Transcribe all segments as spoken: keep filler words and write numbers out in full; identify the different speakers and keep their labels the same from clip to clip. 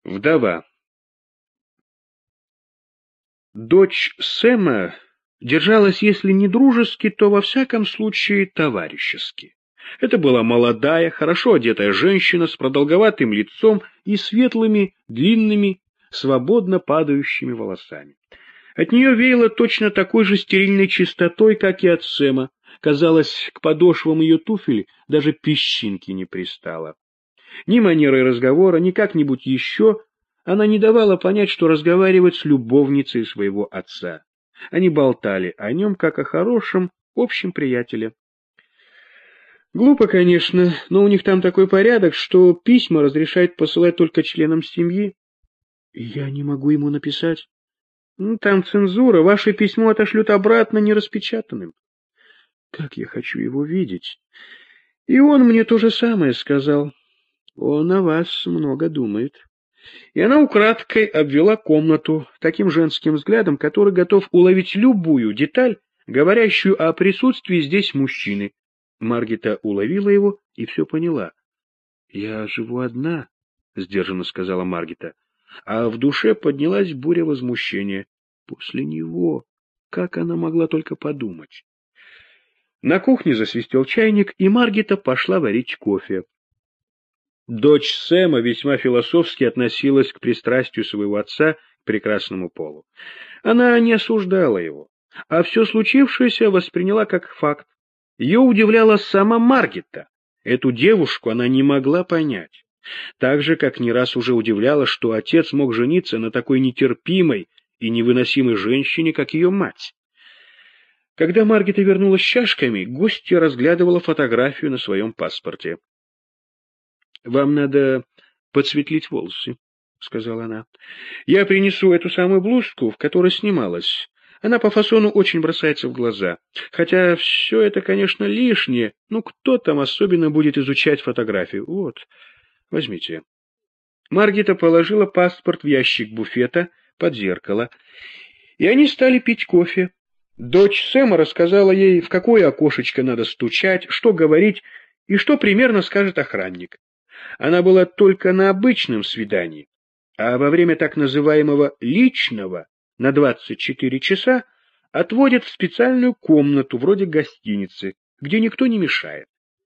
Speaker 1: Вдова. Дочь Сэма держалась, если не дружески, то во всяком случае товарищески. Это была молодая, хорошо одетая женщина с продолговатым лицом и светлыми, длинными, свободно падающими волосами. От нее веяло точно такой же стерильной чистотой, как и от Сэма. Казалось, к подошвам ее туфель даже песчинки не пристало. Ни манерой разговора, ни как-нибудь еще она не давала понять, что разговаривает с любовницей своего отца. Они болтали о нем, как о хорошем, общем приятеле. Глупо, конечно, но у них там такой порядок, что письма разрешают посылать только членам семьи. Я не могу ему написать. Ну, там цензура, ваше письмо отошлют обратно нераспечатанным. Как я хочу его видеть. И он мне то же самое сказал. Он о вас много думает. И она украдкой обвела комнату таким женским взглядом, который готов уловить любую деталь, говорящую о присутствии здесь мужчины. Маргита уловила его и все поняла. — Я живу одна, — сдержанно сказала Маргита, а в душе поднялась буря возмущения. После него, как она могла только подумать? На кухне засвистел чайник, и Маргита пошла варить кофе. Дочь Сэма весьма философски относилась к пристрастию своего отца к прекрасному полу. Она не осуждала его, а все случившееся восприняла как факт. Ее удивляла сама Маргита. Эту девушку она не могла понять. Так же, как не раз уже удивляла, что отец мог жениться на такой нетерпимой и невыносимой женщине, как ее мать. Когда Маргита вернулась с чашками, гостья разглядывала фотографию на своем паспорте. — Вам надо подсветлить волосы, — сказала она. — Я принесу эту самую блузку, в которой снималась. Она по фасону очень бросается в глаза. Хотя все это, конечно, лишнее. Ну, кто там особенно будет изучать фотографию? Вот, возьмите. Маргита положила паспорт в ящик буфета под зеркало, и они стали пить кофе. Дочь Сэма рассказала ей, в какое окошечко надо стучать, что говорить и что примерно скажет охранник. Она была только на обычном свидании, а во время так называемого «личного» на двадцать четыре часа отводят в специальную комнату, вроде гостиницы, где никто не мешает.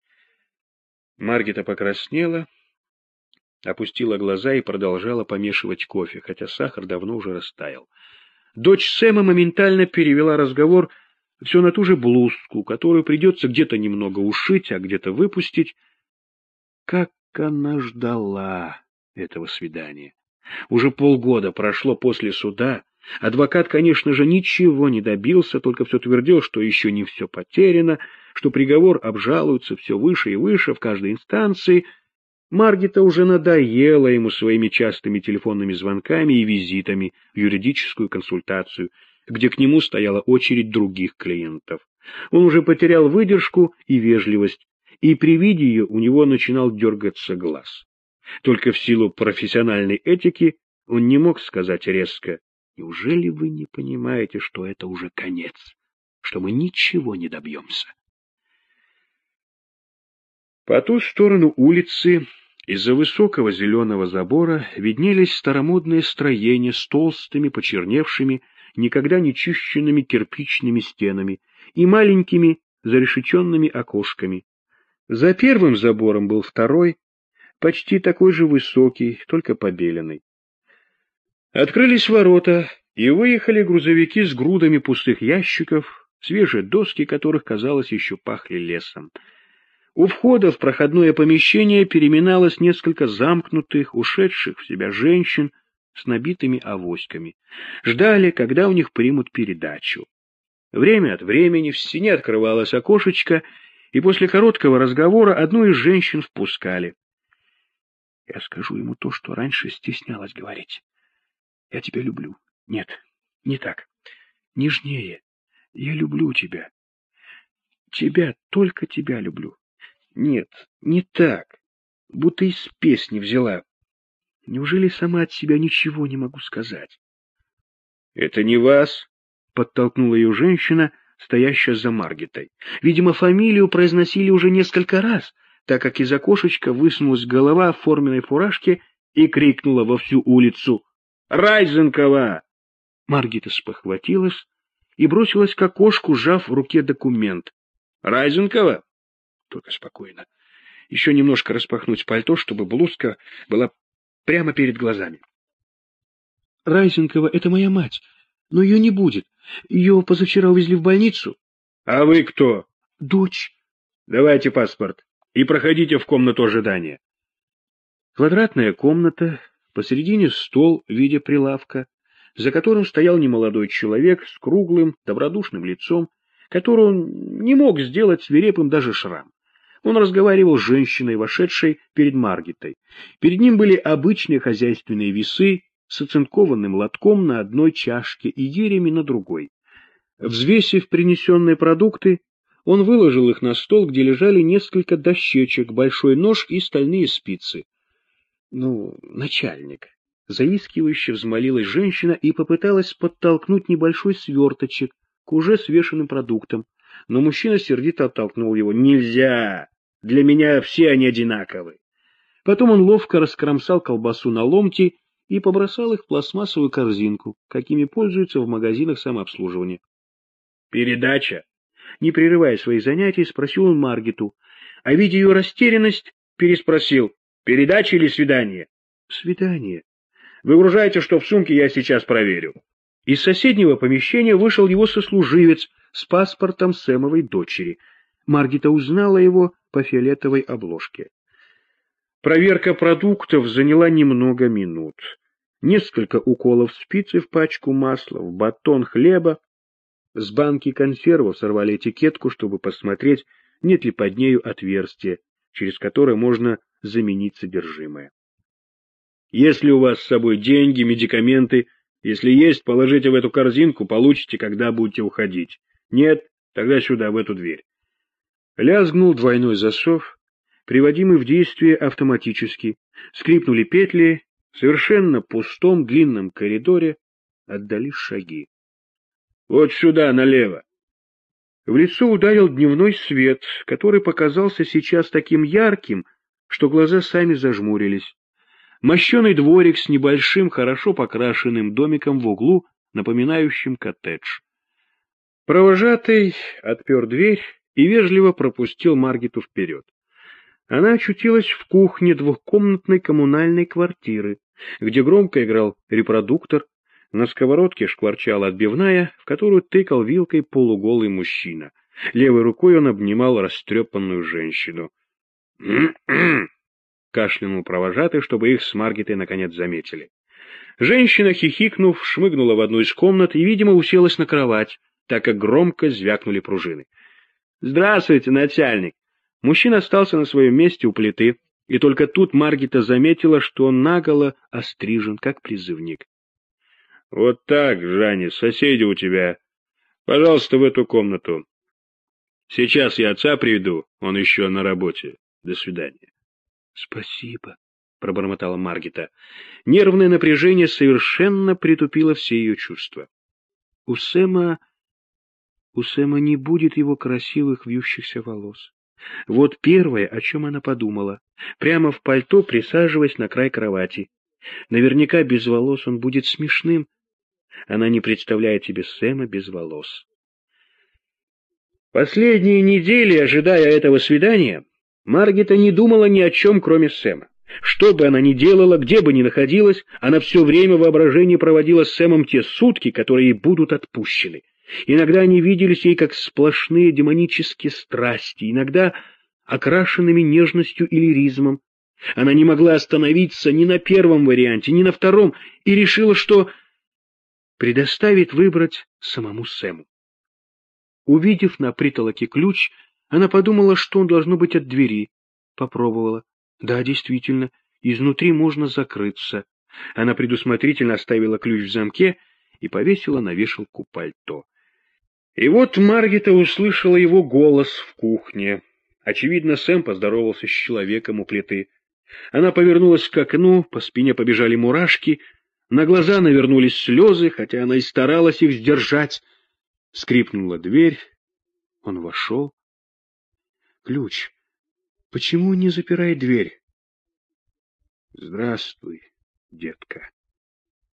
Speaker 1: Маргита покраснела, опустила глаза и продолжала помешивать кофе, хотя сахар давно уже растаял. Дочь Сэма моментально перевела разговор все на ту же блузку, которую придется где-то немного ушить, а где-то выпустить. Как она ждала этого свидания. Уже полгода прошло после суда. Адвокат, конечно же, ничего не добился, только все твердил, что еще не все потеряно, что приговор обжалуется все выше и выше в каждой инстанции. Маргита уже надоела ему своими частыми телефонными звонками и визитами в юридическую консультацию, где к нему стояла очередь других клиентов. Он уже потерял выдержку и вежливость, и при виде ее у него начинал дергаться глаз. Только в силу профессиональной этики он не мог сказать резко: «Неужели вы не понимаете, что это уже конец, что мы ничего не добьемся?» По ту сторону улицы из-за высокого зеленого забора виднелись старомодные строения с толстыми, почерневшими, никогда не чищенными кирпичными стенами и маленькими зарешеченными окошками. За первым забором был второй, почти такой же высокий, только побеленный. Открылись ворота, и выехали грузовики с грудами пустых ящиков, свежие доски которых, казалось, еще пахли лесом. У входа в проходное помещение переминалось несколько замкнутых, ушедших в себя женщин с набитыми авоськами. Ждали, когда у них примут передачу. Время от времени в стене открывалось окошечко, и после короткого разговора одну из женщин впускали. Я скажу ему то, что раньше стеснялась говорить. Я тебя люблю. Нет, не так. Нежнее. Я люблю тебя. Тебя, только тебя люблю. Нет, не так. Будто из песни взяла. Неужели сама от себя ничего не могу сказать? — Это не вас, — подтолкнула ее женщина, стоящая за Маргитой. Видимо, фамилию произносили уже несколько раз, так как из окошечка высунулась голова в форменной фуражке и крикнула во всю улицу: «Райзенкова!» Маргита спохватилась и бросилась к окошку, сжав в руке документ. «Райзенкова?» Только спокойно. Еще немножко распахнуть пальто, чтобы блузка была прямо перед глазами. «Райзенкова — это моя мать, но ее не будет. Ее позавчера увезли в больницу». «А вы кто?» «Дочь». «Давайте паспорт и проходите в комнату ожидания». Квадратная комната, посередине стол в виде прилавка, за которым стоял немолодой человек с круглым, добродушным лицом, который он не мог сделать свирепым даже шрам. Он разговаривал с женщиной, вошедшей перед Маргитой. Перед ним были обычные хозяйственные весы с оцинкованным лотком на одной чашке и гирями на другой. Взвесив принесенные продукты, он выложил их на стол, где лежали несколько дощечек, большой нож и стальные спицы. «Ну, начальник», — заискивающе взмолилась женщина и попыталась подтолкнуть небольшой сверточек к уже свешенным продуктам, но мужчина сердито оттолкнул его. «Нельзя! Для меня все они одинаковы». Потом он ловко раскромсал колбасу на ломти и побросал их в пластмассовую корзинку, какими пользуются в магазинах самообслуживания. «Передача?» Не прерывая своих занятий, спросил он Маргиту, а, видя ее растерянность, переспросил: «Передача или свидание?» «Свидание». «Выгружайте, что в сумке, я сейчас проверю». Из соседнего помещения вышел его сослуживец с паспортом Сэмовой дочери. Маргита узнала его по фиолетовой обложке. Проверка продуктов заняла немного минут. Несколько уколов спицы в пачку масла, в батон хлеба. С банки консервов сорвали этикетку, чтобы посмотреть, нет ли под нею отверстия, через которое можно заменить содержимое. «Если у вас с собой деньги, медикаменты, если есть, положите в эту корзинку, получите, когда будете уходить. Нет, тогда сюда, в эту дверь». Лязгнул двойной засов, приводимый в действие автоматически. Скрипнули петли, в совершенно пустом длинном коридоре отдались шаги. «Вот сюда, налево!» В лицо ударил дневной свет, который показался сейчас таким ярким, что глаза сами зажмурились. Мощеный дворик с небольшим, хорошо покрашенным домиком в углу, напоминающим коттедж. Провожатый отпер дверь и вежливо пропустил Маргиту вперед. Она очутилась в кухне двухкомнатной коммунальной квартиры, где громко играл репродуктор, на сковородке шкварчала отбивная, в которую тыкал вилкой полуголый мужчина. Левой рукой он обнимал растрепанную женщину. «М-м-м!» — кашлянул провожатый, чтобы их с Маргитой наконец заметили. Женщина, хихикнув, шмыгнула в одну из комнат и, видимо, уселась на кровать, так как громко звякнули пружины. «Здравствуйте, начальник!» Мужчина остался на своем месте у плиты, и только тут Маргита заметила, что он наголо острижен, как призывник. «Вот так, Жанни, соседи у тебя. Пожалуйста, в эту комнату. Сейчас я отца приведу, он еще на работе. До свидания». «Спасибо», — пробормотала Маргита. Нервное напряжение совершенно притупило все ее чувства. У Сэма... У Сэма не будет его красивых вьющихся волос. Вот первое, о чем она подумала, прямо в пальто присаживаясь на край кровати. Наверняка без волос он будет смешным. Она не представляет себе Сэма без волос. Последние недели, ожидая этого свидания, Маргита не думала ни о чем, кроме Сэма. Что бы она ни делала, где бы ни находилась, она все время в воображении проводила с Сэмом те сутки, которые ей будут отпущены. Иногда они виделись ей как сплошные демонические страсти, иногда окрашенными нежностью и лиризмом. Она не могла остановиться ни на первом варианте, ни на втором, и решила, что предоставит выбрать самому Сэму. Увидев на притолоке ключ, она подумала, что он должно быть от двери. Попробовала. Да, действительно, изнутри можно закрыться. Она предусмотрительно оставила ключ в замке и повесила на вешалку пальто. И вот Маргита услышала его голос в кухне. Очевидно, Сэм поздоровался с человеком у плиты. Она повернулась к окну, по спине побежали мурашки, на глаза навернулись слезы, хотя она и старалась их сдержать. Скрипнула дверь. Он вошел. Ключ. Почему он не запирает дверь? Здравствуй, детка.